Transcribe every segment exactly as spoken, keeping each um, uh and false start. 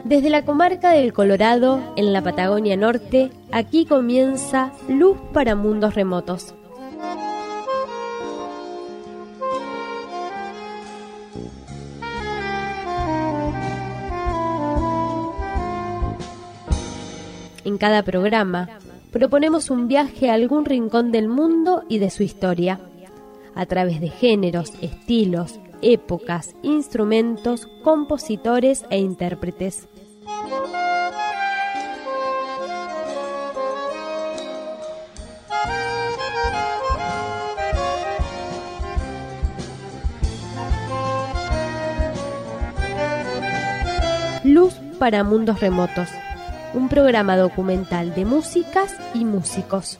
Desde la comarca del Colorado, en la Patagonia Norte, aquí comienza Luz para Mundos Remotos. En cada programa, proponemos un viaje a algún rincón del mundo y de su historia, a través de géneros, estilos, épocas, instrumentos, compositores e intérpretes. Luz para Mundos Remotos, un programa documental de músicas y músicos.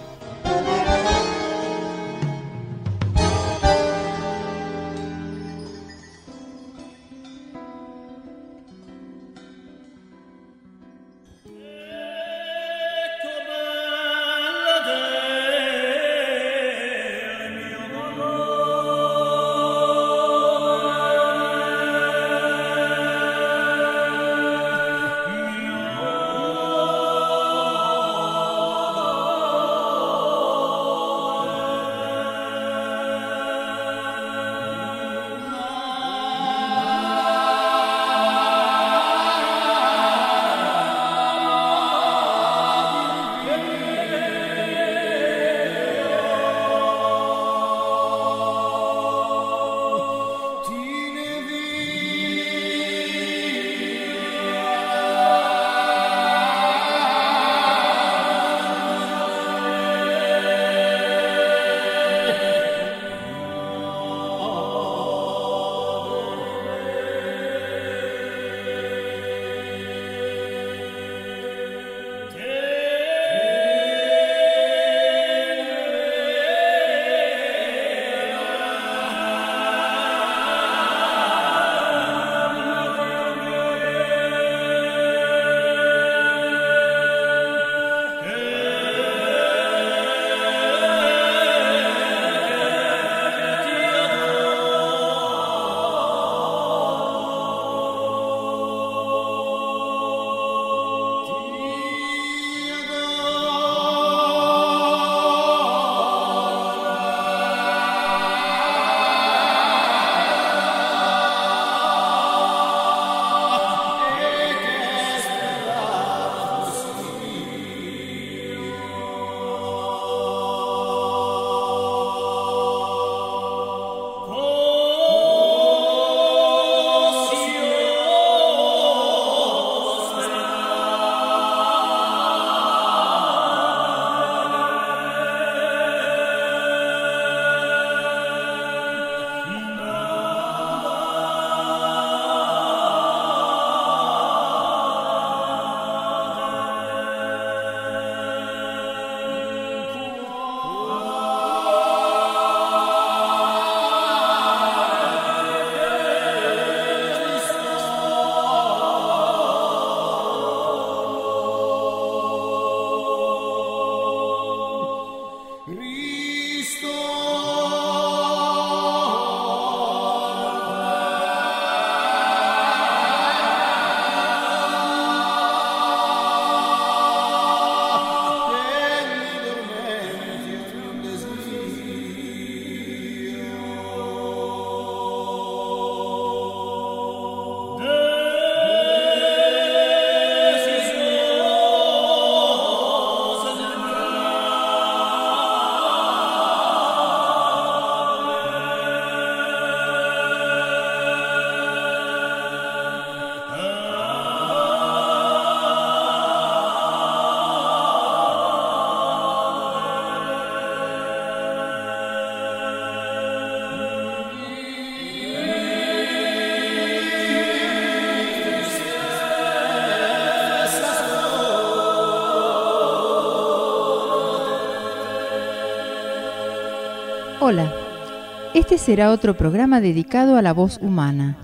Hola, este será otro programa dedicado a la voz humana.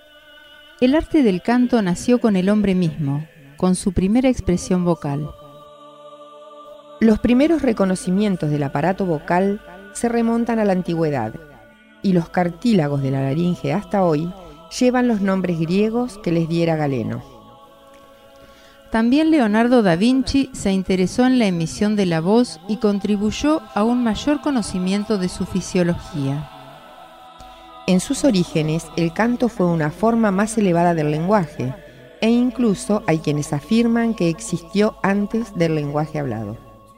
El arte del canto nació con el hombre mismo, con su primera expresión vocal. Los primeros reconocimientos del aparato vocal se remontan a la antigüedad, y los cartílagos de la laringe hasta hoy llevan los nombres griegos que les diera Galeno. También Leonardo da Vinci se interesó en la emisión de la voz y contribuyó a un mayor conocimiento de su fisiología. En sus orígenes, el canto fue una forma más elevada del lenguaje, e incluso hay quienes afirman que existió antes del lenguaje hablado.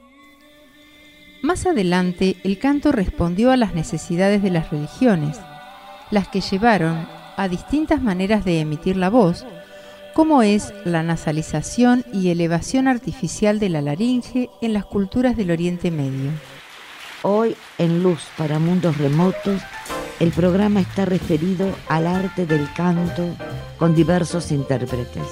Más adelante, el canto respondió a las necesidades de las religiones, las que llevaron a distintas maneras de emitir la voz, como es la nasalización y elevación artificial de la laringe en las culturas del Oriente Medio. Hoy, en Luz para Mundos Remotos, el programa está referido al arte del canto con diversos intérpretes.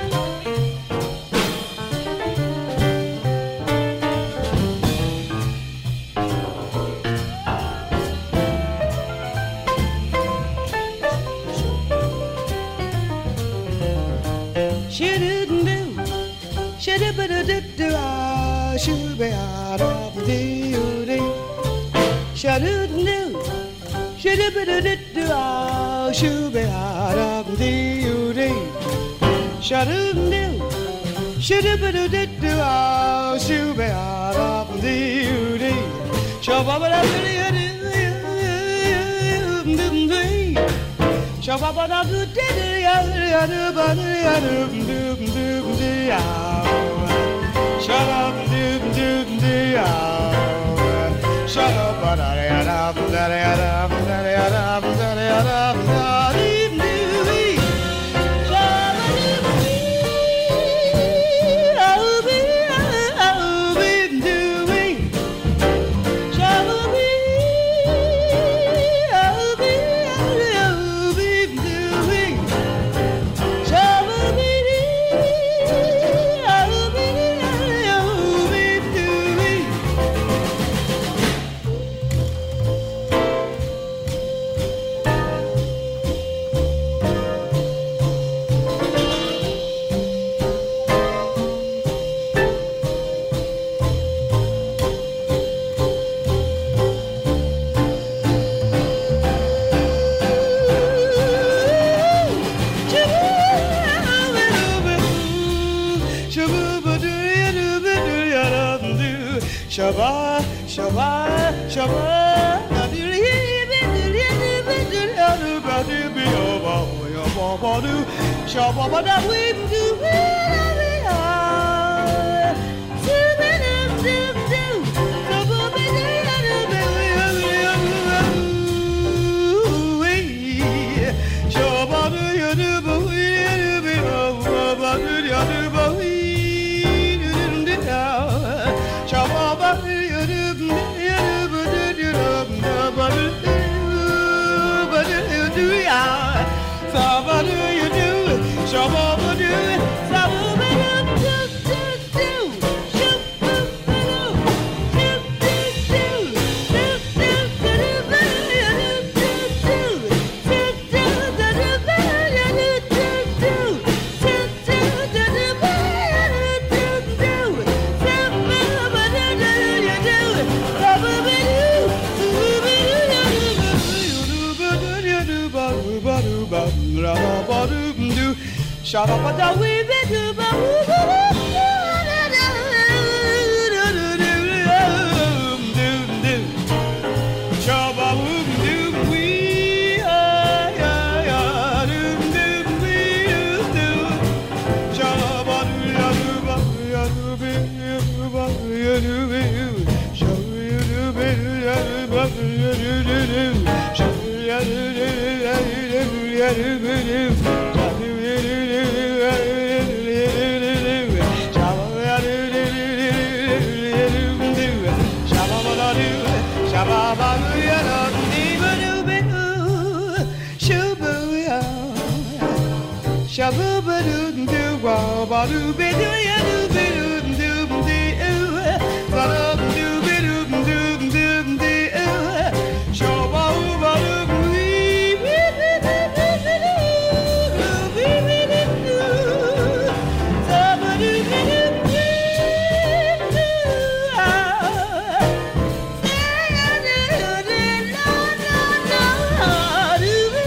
Shabba, shabba, shabba.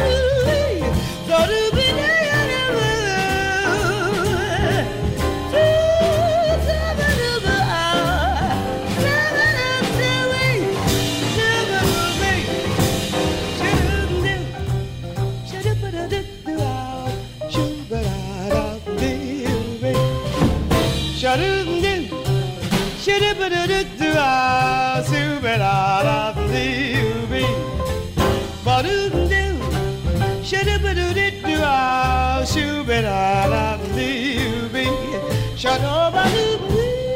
Thank you. shoo-ba-doo-doo-doo, shoo-ba-da-da-doo-bee, shoo-ba-doo-doo.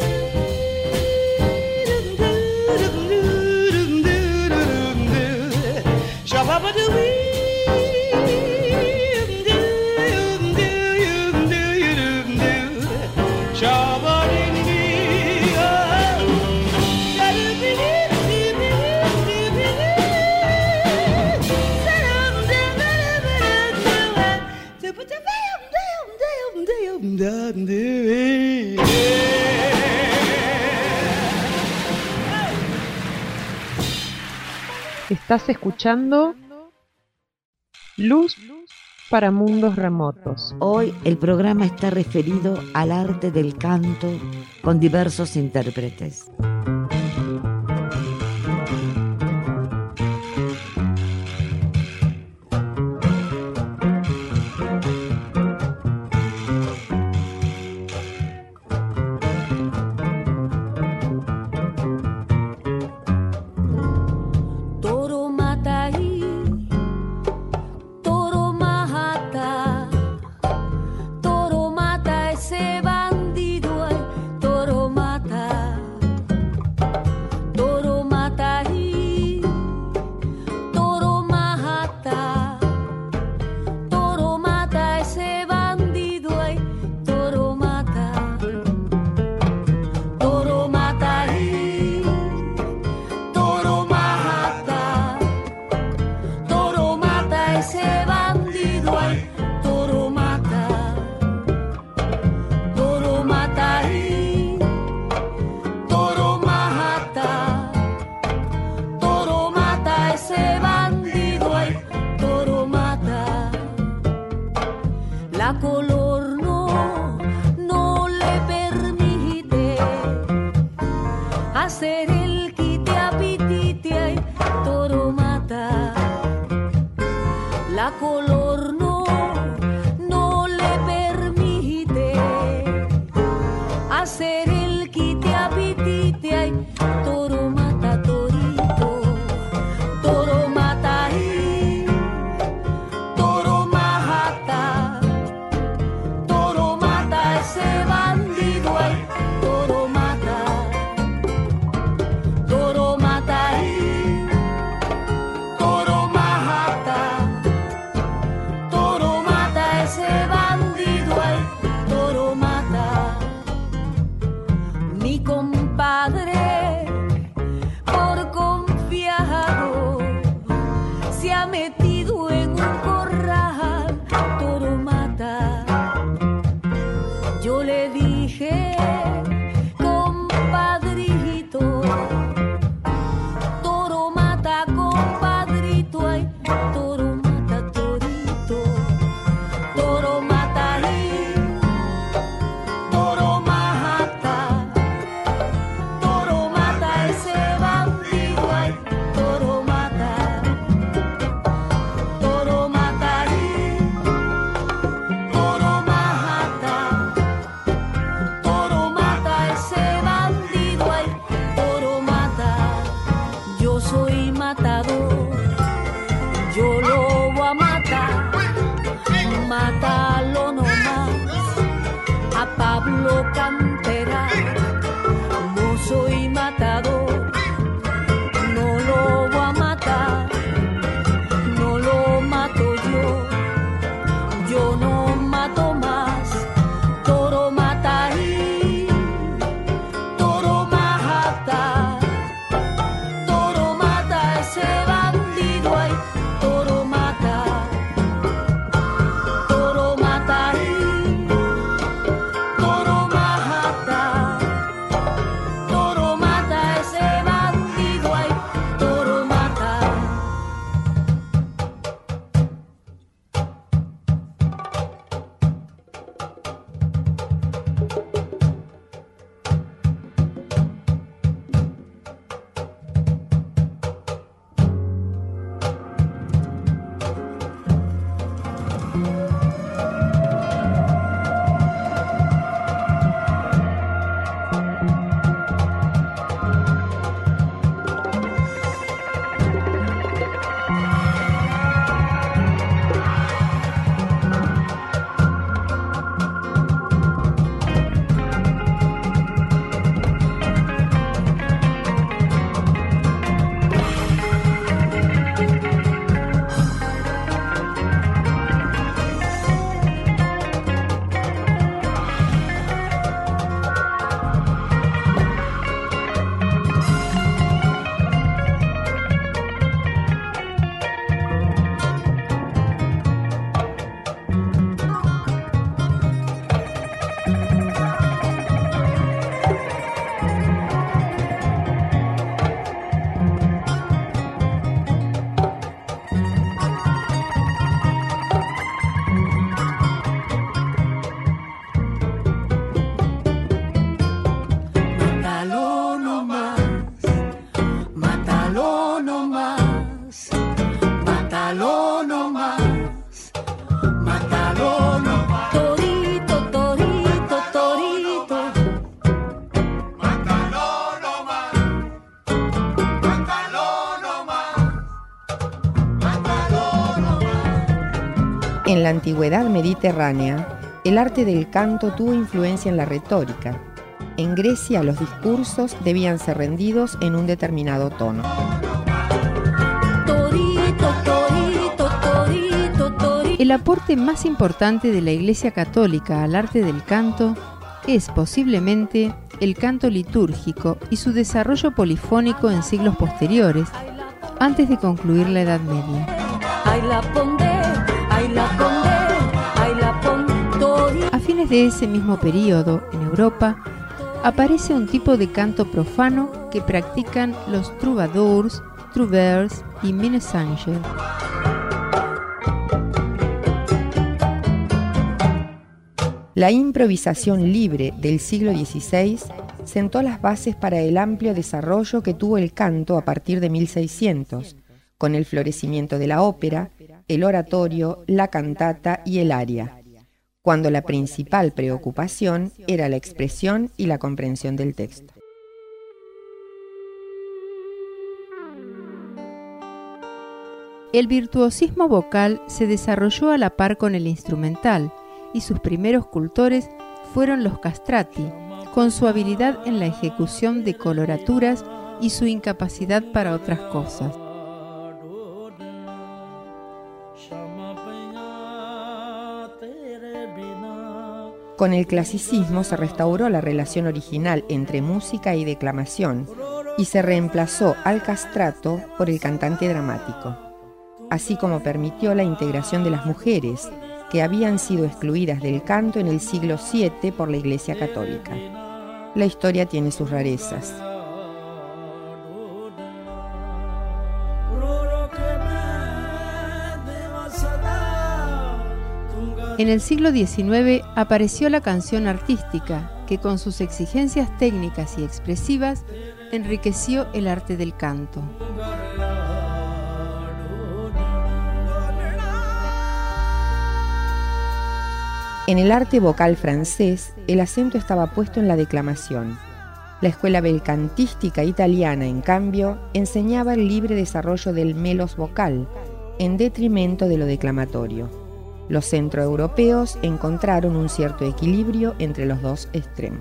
Estás escuchando Luz para Mundos Remotos. Hoy el programa está referido al arte del canto con diversos intérpretes. nomás, mátalo nomás. Torito, torito, torito. Mátalo nomás, mátalo nomás, mátalo nomás. En la antigüedad mediterránea, el arte del canto tuvo influencia en la retórica. En Grecia, los discursos debían ser rendidos en un determinado tono. Torito, torito, torito, torito. El aporte más importante de la Iglesia Católica al arte del canto es posiblemente el canto litúrgico y su desarrollo polifónico en siglos posteriores, antes de concluir la Edad Media. Ay la pondé, ay la pondé, ay la pondé, torito. A fines de ese mismo periodo, en Europa, aparece un tipo de canto profano que practican los troubadours, trouvères y minnesingers. La improvisación libre del siglo dieciséis sentó las bases para el amplio desarrollo que tuvo el canto a partir de mil seiscientos, con el florecimiento de la ópera, el oratorio, la cantata y el aria, cuando la principal preocupación era la expresión y la comprensión del texto. El virtuosismo vocal se desarrolló a la par con el instrumental, y sus primeros cultores fueron los castrati, con su habilidad en la ejecución de coloraturas y su incapacidad para otras cosas. Con el clasicismo se restauró la relación original entre música y declamación y se reemplazó al castrato por el cantante dramático, así como permitió la integración de las mujeres, que habían sido excluidas del canto en el siglo siete por la Iglesia Católica. La historia tiene sus rarezas. En el siglo diecinueve apareció la canción artística, que con sus exigencias técnicas y expresivas enriqueció el arte del canto. En el arte vocal francés, el acento estaba puesto en la declamación. La escuela belcantística italiana, en cambio, enseñaba el libre desarrollo del melos vocal, en detrimento de lo declamatorio. Los centroeuropeos encontraron un cierto equilibrio entre los dos extremos.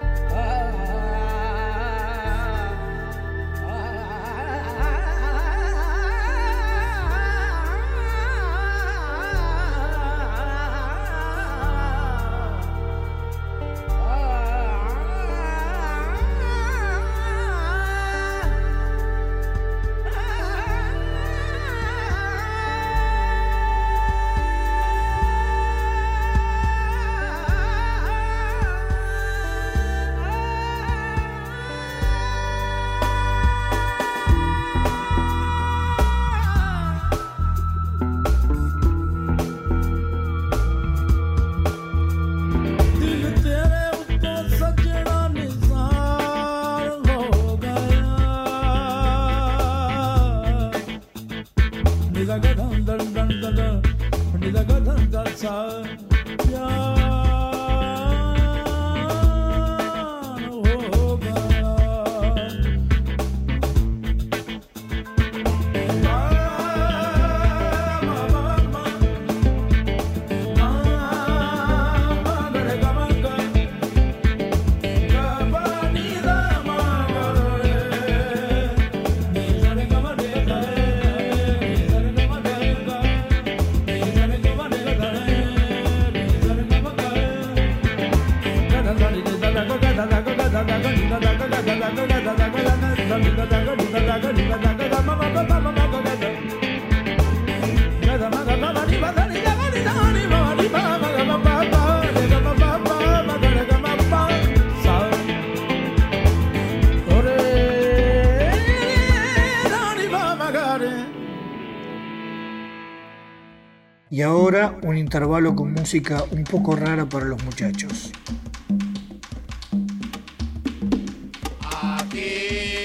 Y ahora un intervalo con música un poco rara para los muchachos.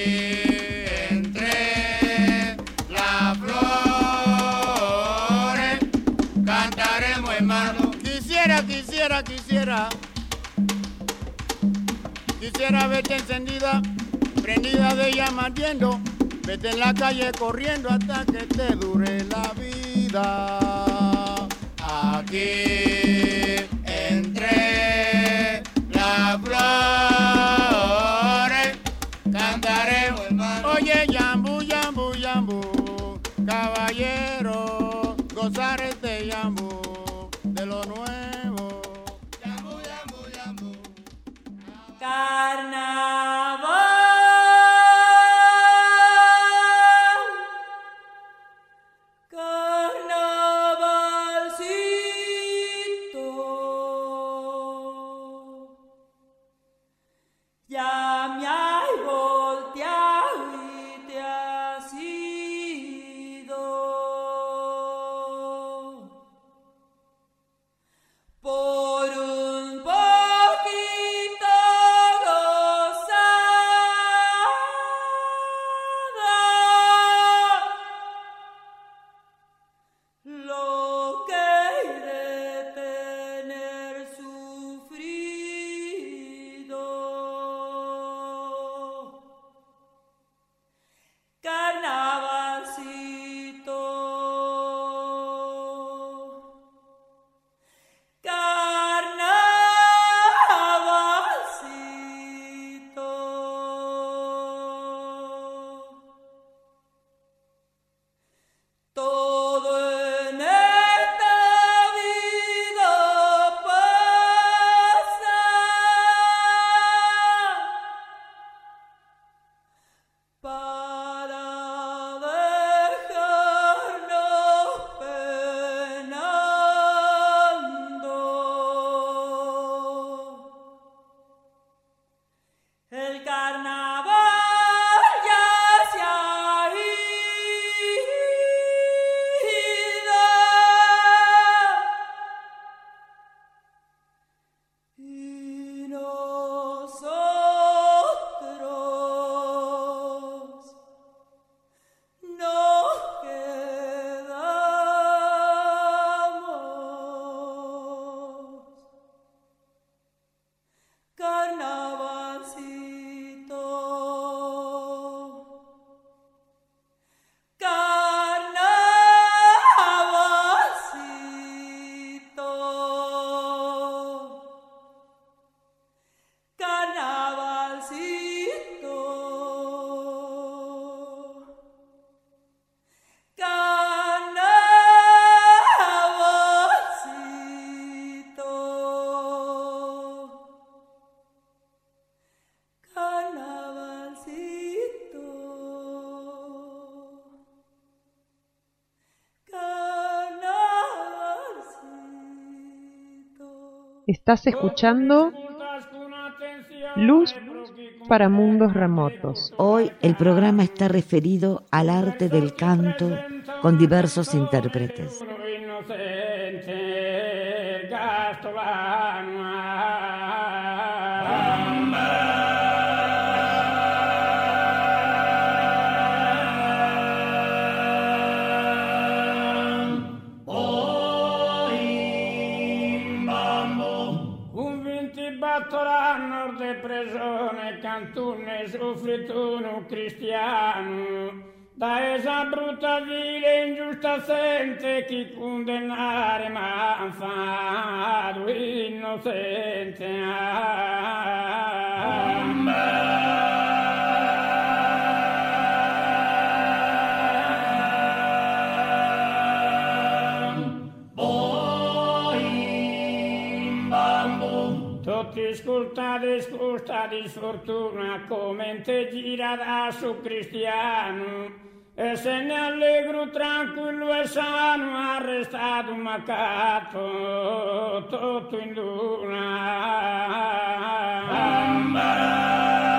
Entre las flores quisiera, quisiera, quisiera verte encendida, prendida de llama ardiendo, vete en la calle corriendo hasta que te dure la vida. Aquí entre las flores cantaremos, hermano. Oye, yambu, yambu, yambu, caballero, gozar este yambu de lo nuevo. Yambu, yambu, yambu. Carnaval. Estás escuchando Luz para Mundos Remotos. Hoy el programa está referido al arte del canto con diversos intérpretes. De prigione cantunne soffrituno cristiano da esa brutta vile ingiusta sente chi condannare ma fa innocente Ascolta, ascolta di sfortuna come te gira da su cristiano e se ne allegro tranquillo e sano arrestato un macato tutto in luna.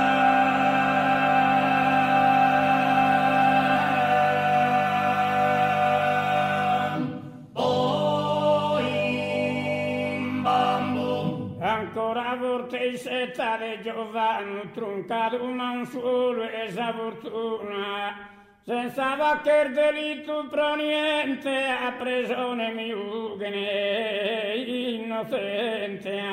Setta di Giovanni truncato ma un solo esa fortuna senza qualche delitto pro niente a prigione mi ugene inocente.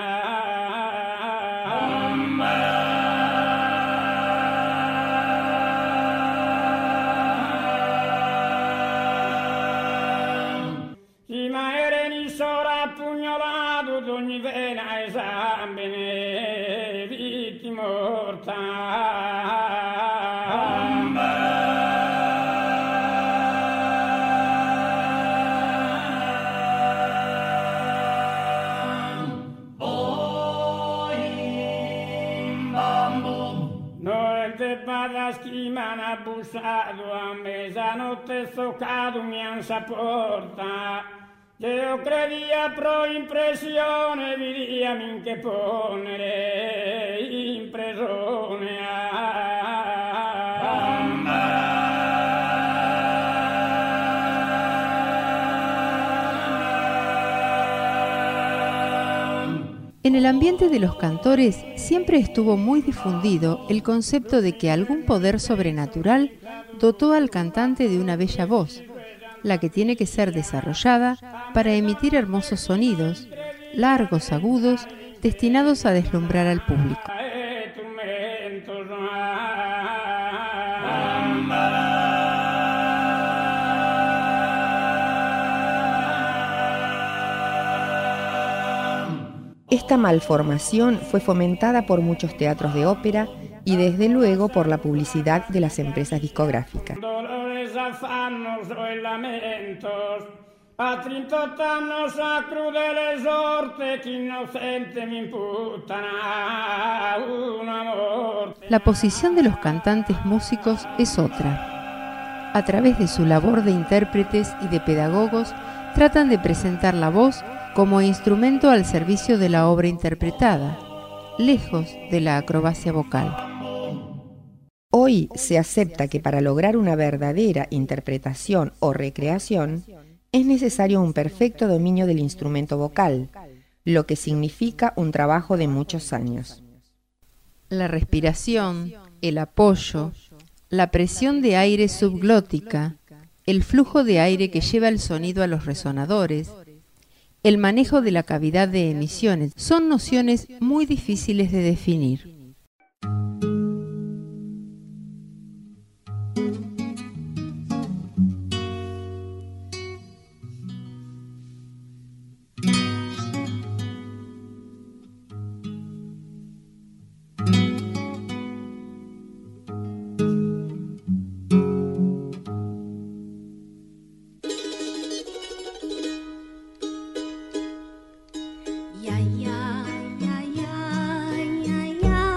Si maere sora pugnolato d'ogni vena e sangue vittime Badaschi m'han abusato a mezzanotte stoccato mi han porta io credia pro impressione vidiami che ponere in prigione En el ambiente de los cantores siempre estuvo muy difundido el concepto de que algún poder sobrenatural dotó al cantante de una bella voz, la que tiene que ser desarrollada para emitir hermosos sonidos, largos, agudos, destinados a deslumbrar al público. Esta malformación fue fomentada por muchos teatros de ópera y desde luego por la publicidad de las empresas discográficas. Dolores, afanos e lamentos, a trintotto annos a crudele sorte che innocente mi imputan a una morte. La posición de los cantantes músicos es otra. A través de su labor de intérpretes y de pedagogos, tratan de presentar la voz como instrumento al servicio de la obra interpretada, lejos de la acrobacia vocal. Hoy se acepta que para lograr una verdadera interpretación o recreación es necesario un perfecto dominio del instrumento vocal, lo que significa un trabajo de muchos años. La respiración, el apoyo, la presión de aire subglótica, el flujo de aire que lleva el sonido a los resonadores, el manejo de la cavidad de emisiones son nociones muy difíciles de definir. Ya, ya, ya, ya, ya, ya.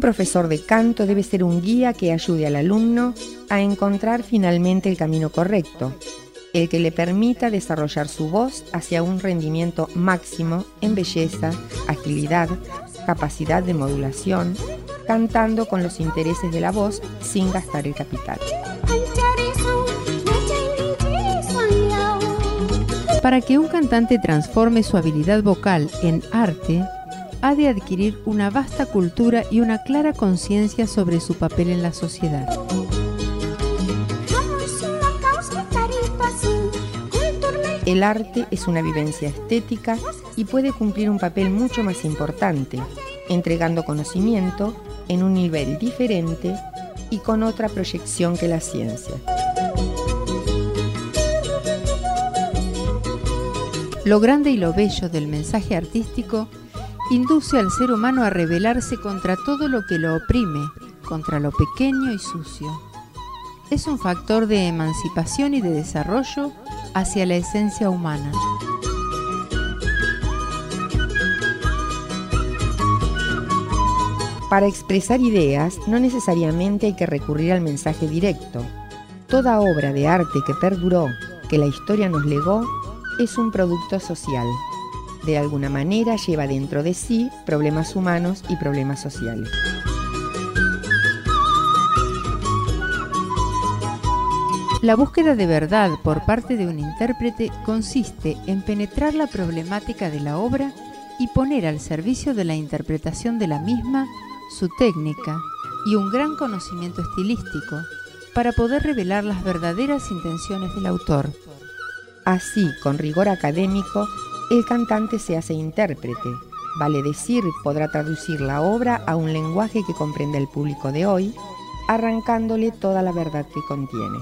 profesor de canto debe ser un guía que ayude al alumno a encontrar finalmente el camino correcto, el que le permita desarrollar su voz hacia un rendimiento máximo en belleza, agilidad, capacidad de modulación, cantando con los intereses de la voz sin gastar el capital. Para que un cantante transforme su habilidad vocal en arte, ha de adquirir una vasta cultura y una clara conciencia sobre su papel en la sociedad. El arte es una vivencia estética y puede cumplir un papel mucho más importante, entregando conocimiento en un nivel diferente y con otra proyección que la ciencia. Lo grande y lo bello del mensaje artístico induce al ser humano a rebelarse contra todo lo que lo oprime, contra lo pequeño y sucio. Es un factor de emancipación y de desarrollo hacia la esencia humana. Para expresar ideas no necesariamente hay que recurrir al mensaje directo. Toda obra de arte que perduró, que la historia nos legó, es un producto social. De alguna manera lleva dentro de sí problemas humanos y problemas sociales. La búsqueda de verdad por parte de un intérprete consiste en penetrar la problemática de la obra y poner al servicio de la interpretación de la misma su técnica y un gran conocimiento estilístico para poder revelar las verdaderas intenciones del autor. Así, con rigor académico, el cantante se hace intérprete, vale decir, podrá traducir la obra a un lenguaje que comprenda el público de hoy, arrancándole toda la verdad que contiene.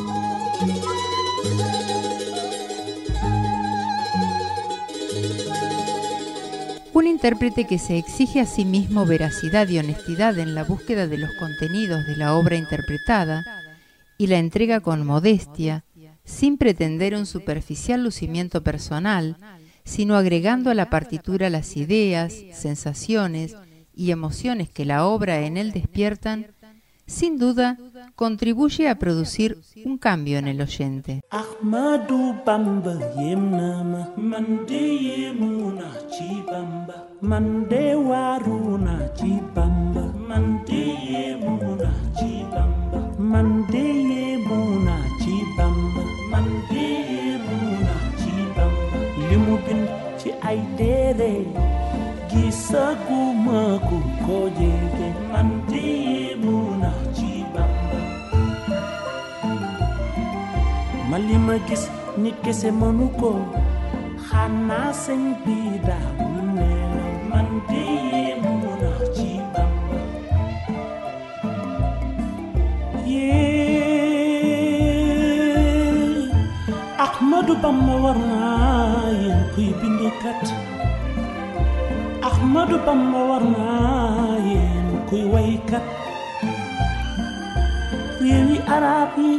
Un intérprete que se exige a sí mismo veracidad y honestidad en la búsqueda de los contenidos de la obra interpretada y la entrega con modestia, sin pretender un superficial lucimiento personal, sino agregando a la partitura las ideas, sensaciones y emociones que la obra en él despiertan, sin duda contribuye a producir un cambio en el oyente. Ahmadu Bamba yemnama mande yemuna chibamba mande waruna chibamba mande yemuna chibamba mande yemuna chibamba mande yemuna chibamba limubin ci ay dere gisaguma ku kojede mande yemuna chibamba malima gis nit kese mënu ko xanaa sëñ bi daawul nelaw man de yéemu na ci Bamba yee Ahmadu Bamba war naa yéen kuy bindikat Ahmadu Bamba war naa yéen kuy waykat réewi arab yi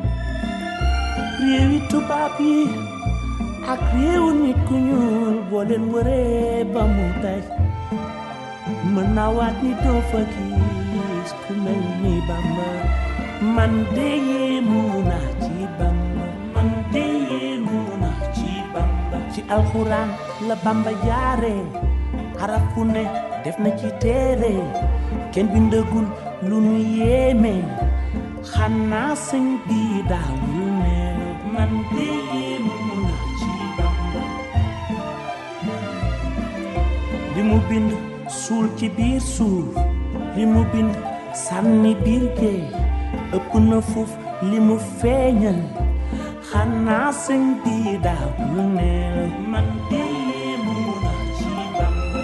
réewi tubaab yi ak réewu nit ku ñuul boo leen wëree ba mu daj mën naa waat ni doo fa gis ku mel ni Bamba man de yéemu naa ci Bamba man de yéemu naa ci Bamba ci alxuraan la Bamba jaare araf fu ne def na ci téere kenn bindagul lu nu yéeme xanaa sëñ bi daawul ne man de yéemu naa ci Bamba li mu bind suul ci biir suuf li mu bind sànni biir géej ëpp na fuuf li mu feeñal xanaa sëñ bi daawul ne man de yéemu naa ci Bamba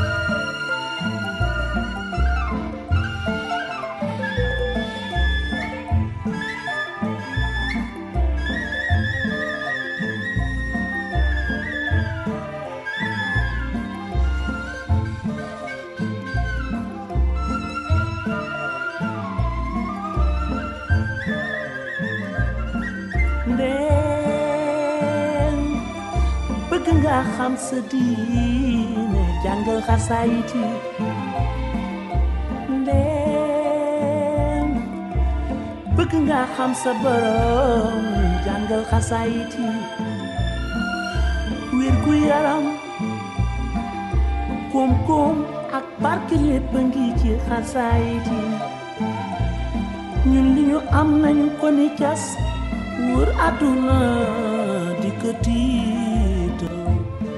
bëgg nga xam sa diine jàngal xasaayit yi bëgg nga xam sa borom jàngal xasaayit yi wér gu yaram koom-koom ak barke lépp ngi ci xasaayit yi ñun li ñu am nañu ko ni cas wër àdduna di ko tiitoo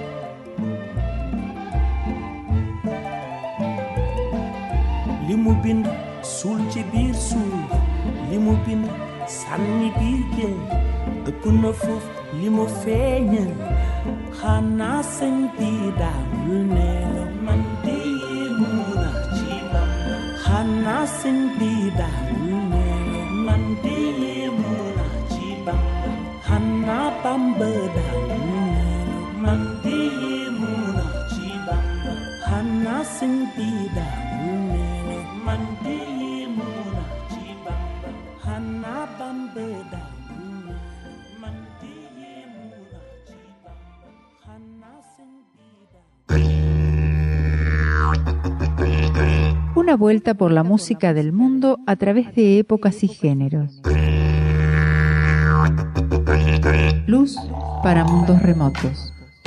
li mu bind suul ci biir suuf li mu bind sànni biir géej ëpp na foofu li mu feeñal xanaa sëñ bi daawul nelaw man di mun a ci Bamba xanaa sëñ bi daawul nelaw man di mun a ci Bamba xanaa Bamba daawul nelaw man di mun a ci Bamba xanaa sëñ bi daawul nelaw man di mun a ci Bamba xanaa Bamba daawul nelaw man di mun a ci Bamba xanaa sëñ bi daawul. Una vuelta por la música del mundo a través de épocas y géneros. Luz para mundos remotos.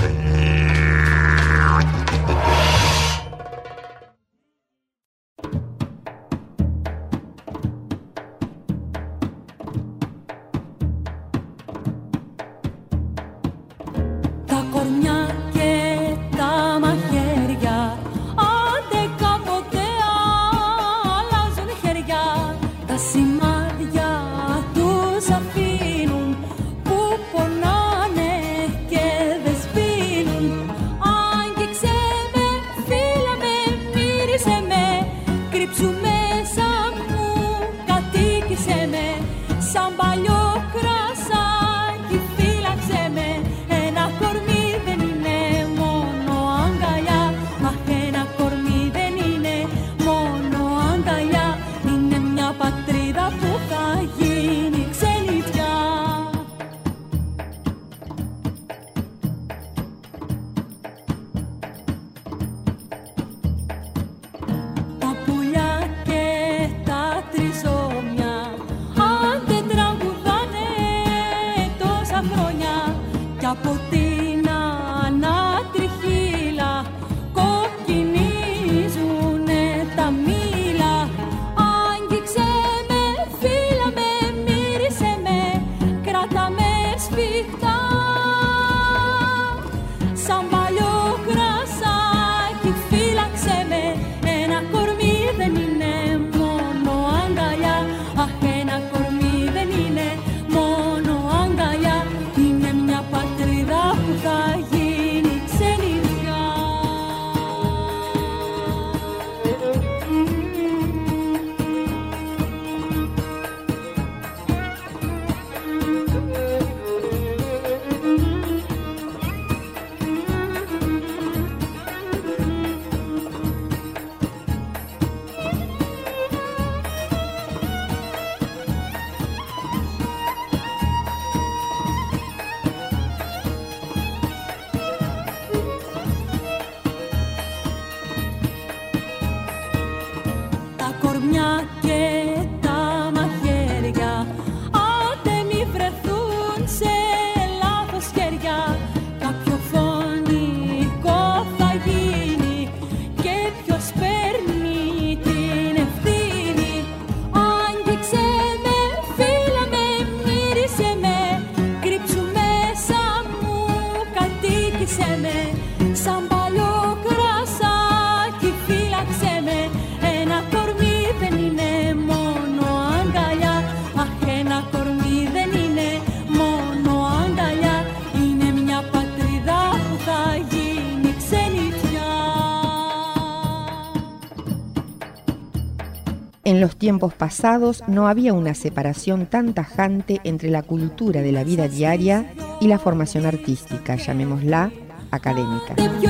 En los tiempos pasados no había una separación tan tajante entre la cultura de la vida diaria y la formación artística, llamémosla académica.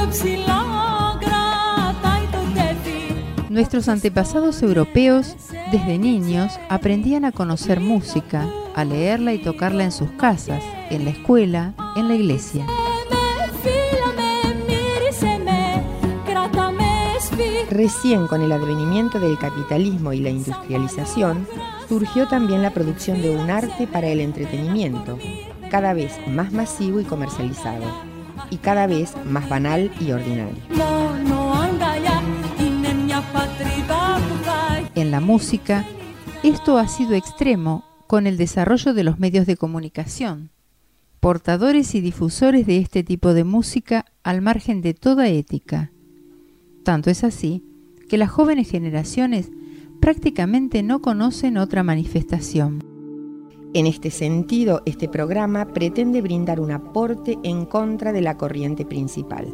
Nuestros antepasados europeos, desde niños, aprendían a conocer música, a leerla y tocarla en sus casas, en la escuela, en la iglesia. Recién con el advenimiento del capitalismo y la industrialización, surgió también la producción de un arte para el entretenimiento, cada vez más masivo y comercializado, y cada vez más banal y ordinario. En la música, esto ha sido extremo con el desarrollo de los medios de comunicación, portadores y difusores de este tipo de música al margen de toda ética. Tanto es así que las jóvenes generaciones prácticamente no conocen otra manifestación. En este sentido, este programa pretende brindar un aporte en contra de la corriente principal.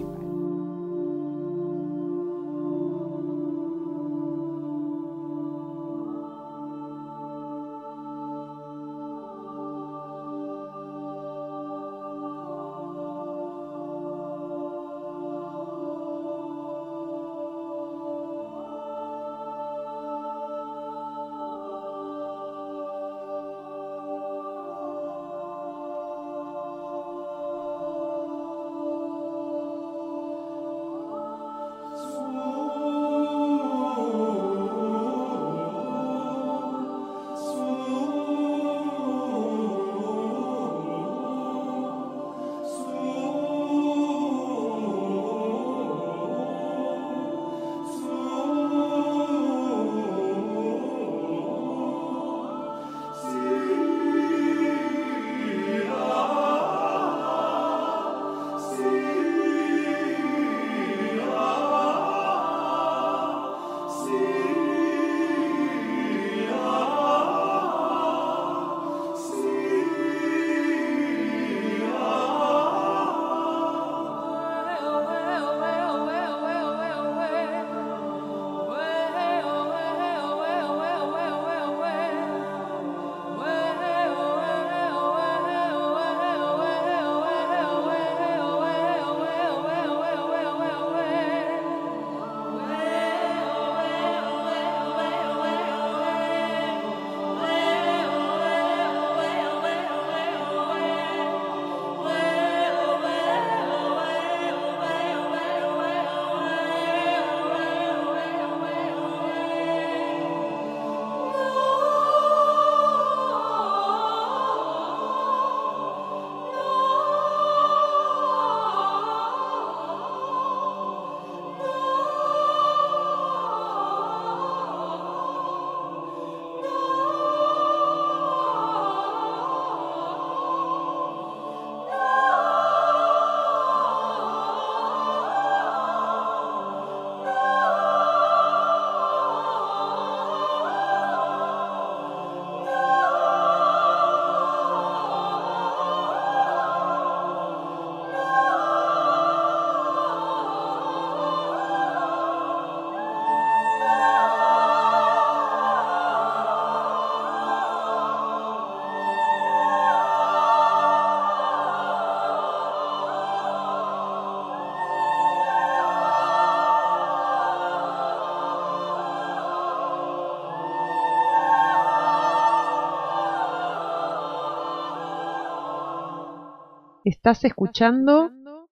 Estás escuchando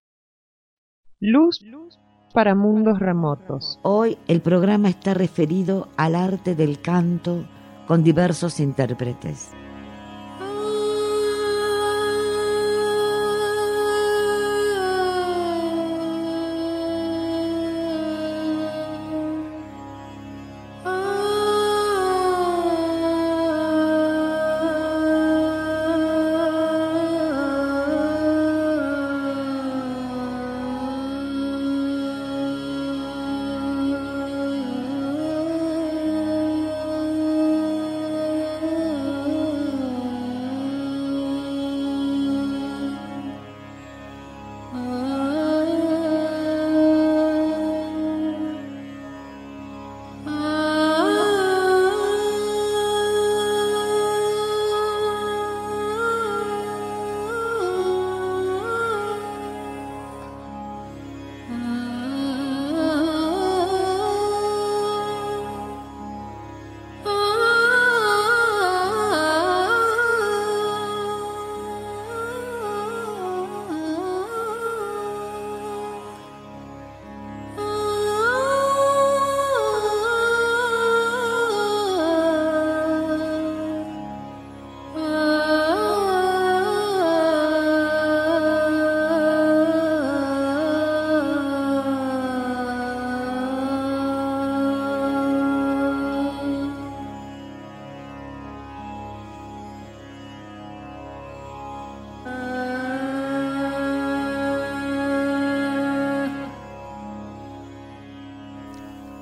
Luz para Mundos Remotos. Hoy el programa está referido al arte del canto con diversos intérpretes.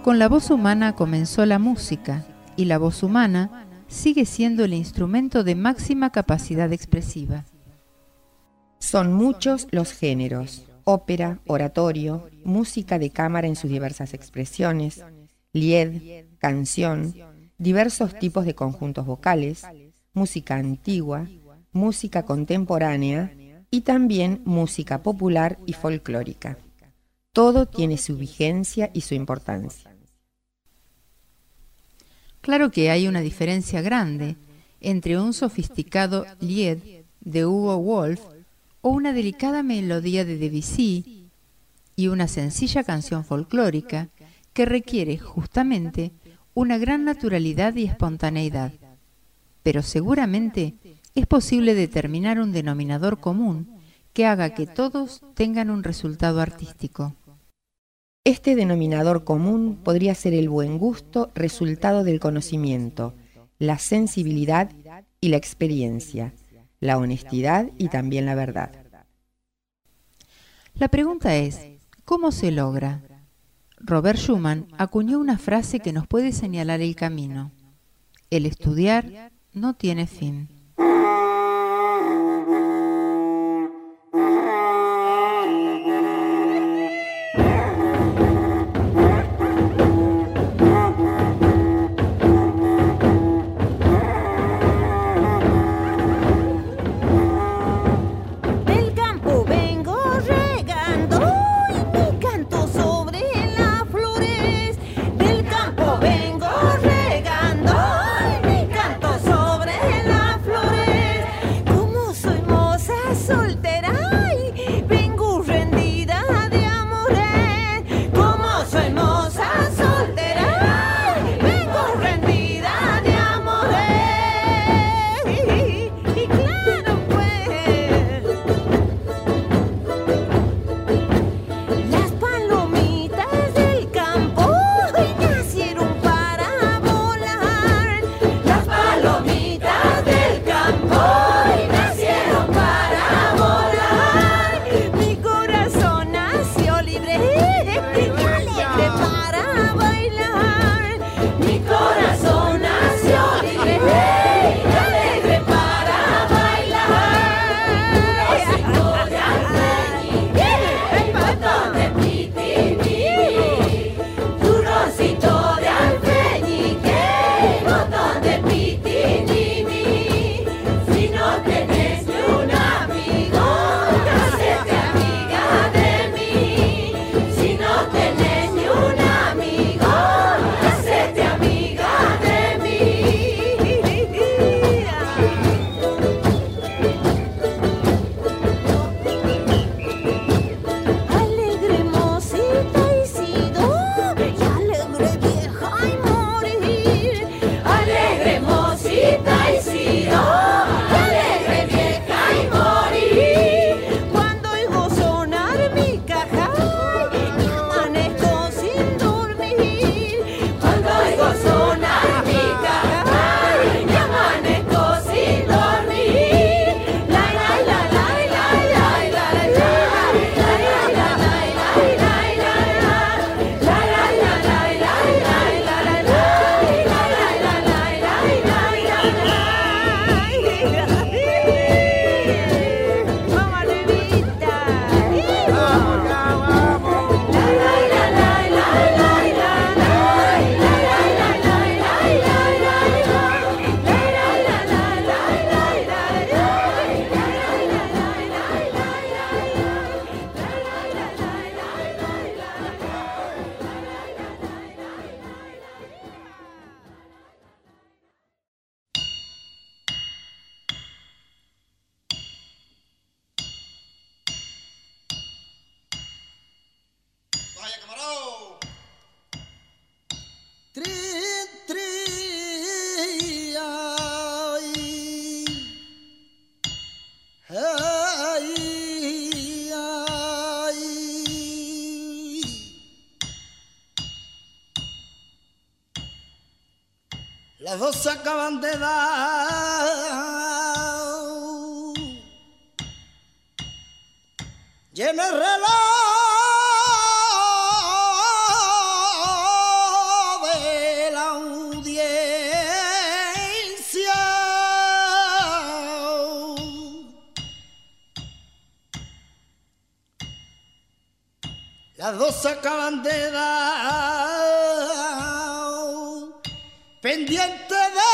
Con la voz humana comenzó la música, y la voz humana sigue siendo el instrumento de máxima capacidad expresiva. Son muchos los géneros: ópera, oratorio, música de cámara en sus diversas expresiones, lied, canción, diversos tipos de conjuntos vocales, música antigua, música contemporánea y también música popular y folclórica. Todo tiene su vigencia y su importancia. Claro que hay una diferencia grande entre un sofisticado lied de Hugo Wolf o una delicada melodía de Debussy y una sencilla canción folclórica que requiere justamente una gran naturalidad y espontaneidad. Pero seguramente es posible determinar un denominador común que haga que todos tengan un resultado artístico. Este denominador común podría ser el buen gusto, resultado del conocimiento, la sensibilidad y la experiencia, la honestidad y también la verdad. La pregunta es, ¿cómo se logra? Robert Schumann acuñó una frase que nos puede señalar el camino: el estudiar no tiene fin. Las dos se acaban de dar. Llena el reloj Las dos acaban de dar pendiente de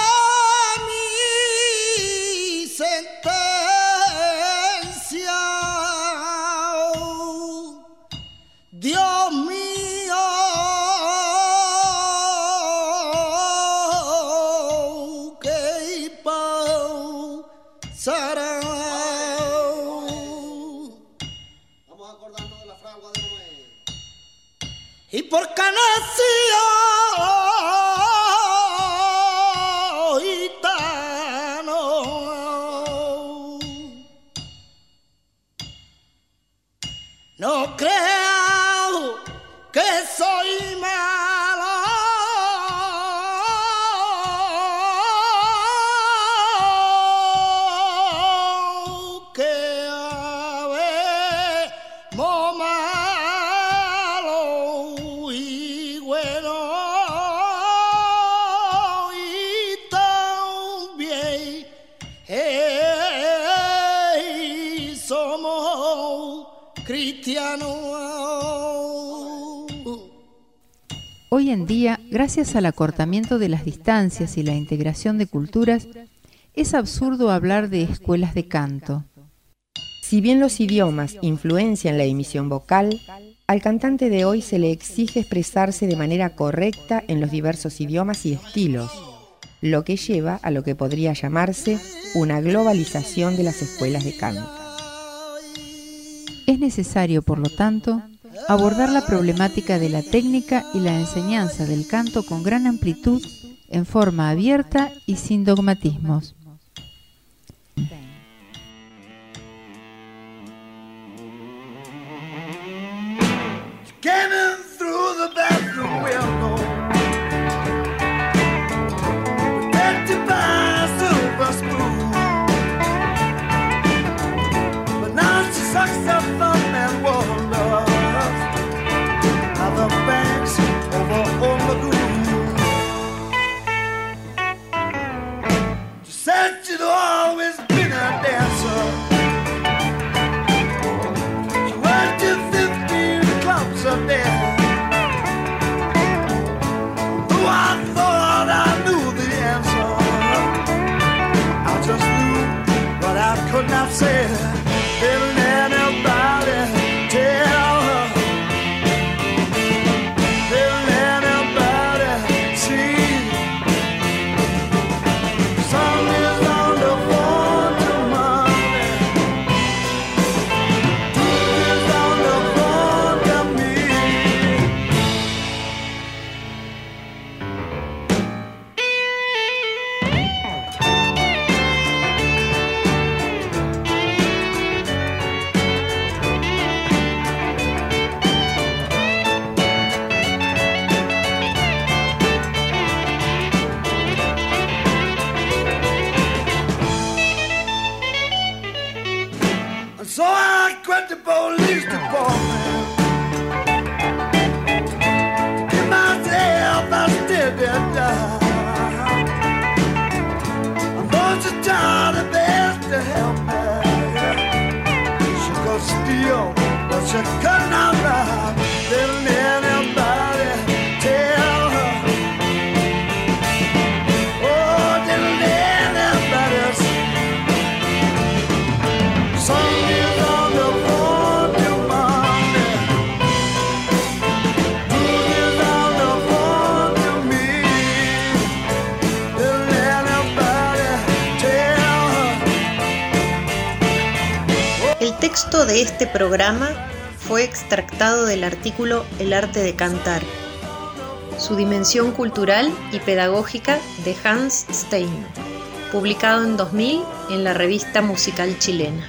mi sentencia. Dios mío, ¿qué pasará? Vamos a acordarnos de la fragua de Noé. Y por nació gitano, no creo que soy malo, que habemos malo y bueno y también hey, somos cristianos. Hoy en día, gracias al acortamiento de las distancias y la integración de culturas, es absurdo hablar de escuelas de canto. Si bien los idiomas influencian la emisión vocal, al cantante de hoy se le exige expresarse de manera correcta en los diversos idiomas y estilos, lo que lleva a lo que podría llamarse una globalización de las escuelas de canto. Es necesario, por lo tanto, abordar la problemática de la técnica y la enseñanza del canto con gran amplitud, en forma abierta y sin dogmatismos. Getting through the bathroom window, protected by a silver spoon, but now she sucks her thumb and wonders how the banks over on the lagoon. She said she'd always been a dancer. She worked till fifteen clubs a day. Though I thought I knew the answer, I just knew what I could not say. Didn't anybody tell her? Didn't anybody see? Sun is on the phone to Monday. Truth is on the phone to me. And so I quit the police department. Give myself a steady job. I'm going to try the best to help me. She could steal, but she could not rob. Didn't anybody tell her? Oh, didn't anybody see? Sun is on the phone to Monday. Truth is on the phone to me. Didn't anybody tell her? El texto de este programa fue extractado del artículo El arte de cantar, su dimensión cultural y pedagógica de Hans Stein, publicado en dos mil en la revista musical chilena.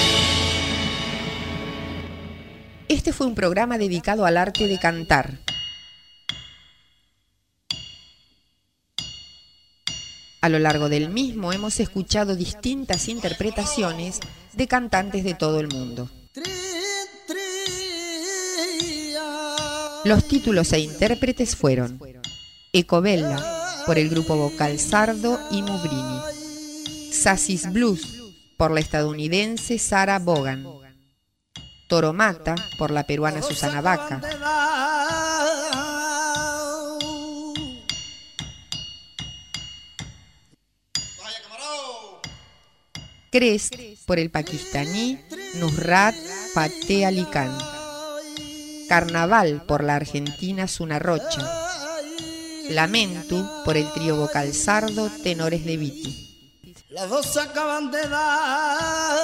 Este fue un programa dedicado al arte de cantar. A lo largo del mismo hemos escuchado distintas interpretaciones de cantantes de todo el mundo. Los títulos e intérpretes fueron Ecovella, por el grupo vocal Sardo y Mubrini; Sassis Blues, por la estadounidense Sarah Vaughan; Toromata por la peruana Susana Vaca, Crest por el pakistaní Nusrat Fateh Ali Khan, Carnaval por la argentina Zuna Rocha, Lamentu por el trío vocal sardo Tenores de Viti. Las dos se acaban de dar.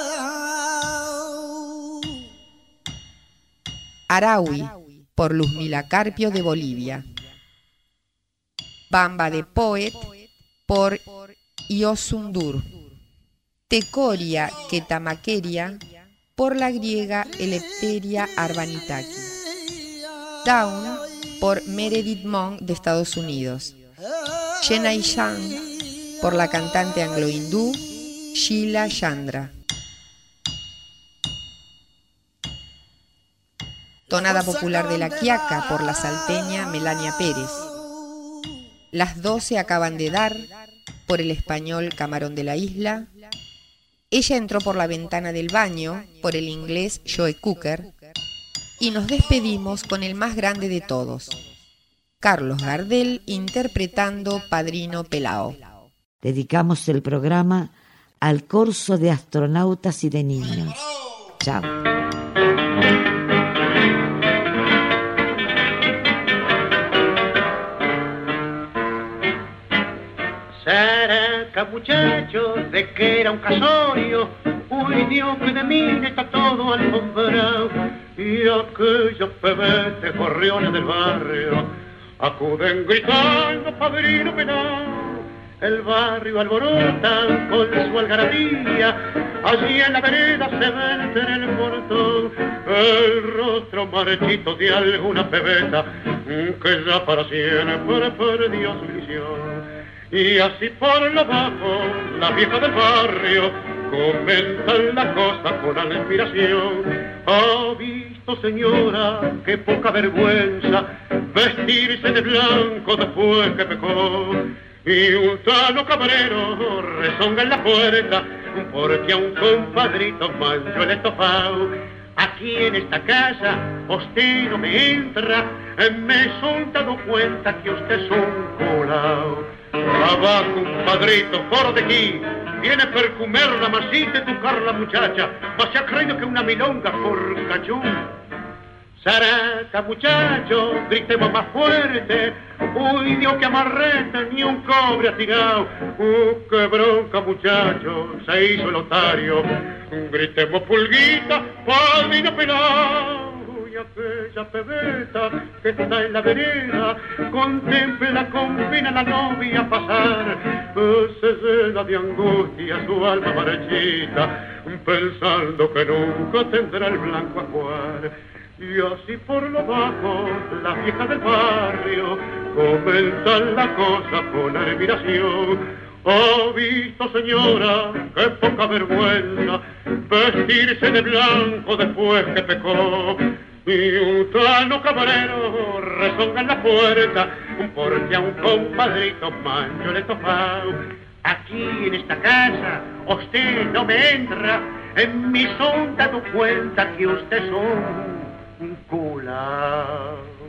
Araui por Luzmila Carpio de Bolivia, Bamba de Poet por Iosundur, Tecoria Ketamaqueria por la griega Eleftheria Arvanitaki, Down por Meredith Monk de Estados Unidos, Chennai Shang por la cantante anglo-hindú Sheila Chandra. Tonada popular de la Quiaca por la salteña Melania Pérez. Las doce acaban de dar por el español Camarón de la Isla. Ella entró por la ventana del baño por el inglés Joe Cooker. Y nos despedimos con el más grande de todos, Carlos Gardel interpretando Padrino Pelao. Dedicamos el programa al corso de astronautas y de niños. Chao. Saraca, muchachos, de que era un casorio, uy Dios que de mí está todo alfombrado, y aquellos pebetes gorriones del barrio acuden gritando padrino penal. El barrio alborota con su algarabía, allí en la vereda se vende en el portón el rostro marchito de alguna pebeta que ya para siempre perdió su ilusión. Y así por lo bajo, la vieja del barrio comentan la cosa con admiración. ¿Ha visto, señora, qué poca vergüenza vestirse de blanco después que pecó? Y un tano cabrero rezonga en la puerta porque a un compadrito manchó el estofado. Aquí en esta casa usted no me entra, me he soltado cuenta que usted es un colao. Abajo, compadrito, por de aquí, viene a perfumer la masita y tocar la muchacha, mas se ha creído que una milonga por cachón. Saraca, muchacho, gritemos más fuerte, uy Dios que amarrete, ni un cobre ha tirado. Uh, qué bronca, muchacho, se hizo el otario, gritemos pulguita, padrino pelao. Y aquella pebeta que está en la vereda contempla con pena la novia pasar, se llena de angustia su alma marchita, pensando que nunca tendrá el blanco ajuar. Y así por lo bajo, la vieja del barrio comentan la cosa con admiración. ¿Ha visto, señora, qué poca vergüenza vestirse de blanco después que pecó? Y un tano cabrero rezonga en la puerta porque a un compadrito mancho le tofao. Aquí en esta casa usted no me entra, en mi son dado cuenta que usted es un culao.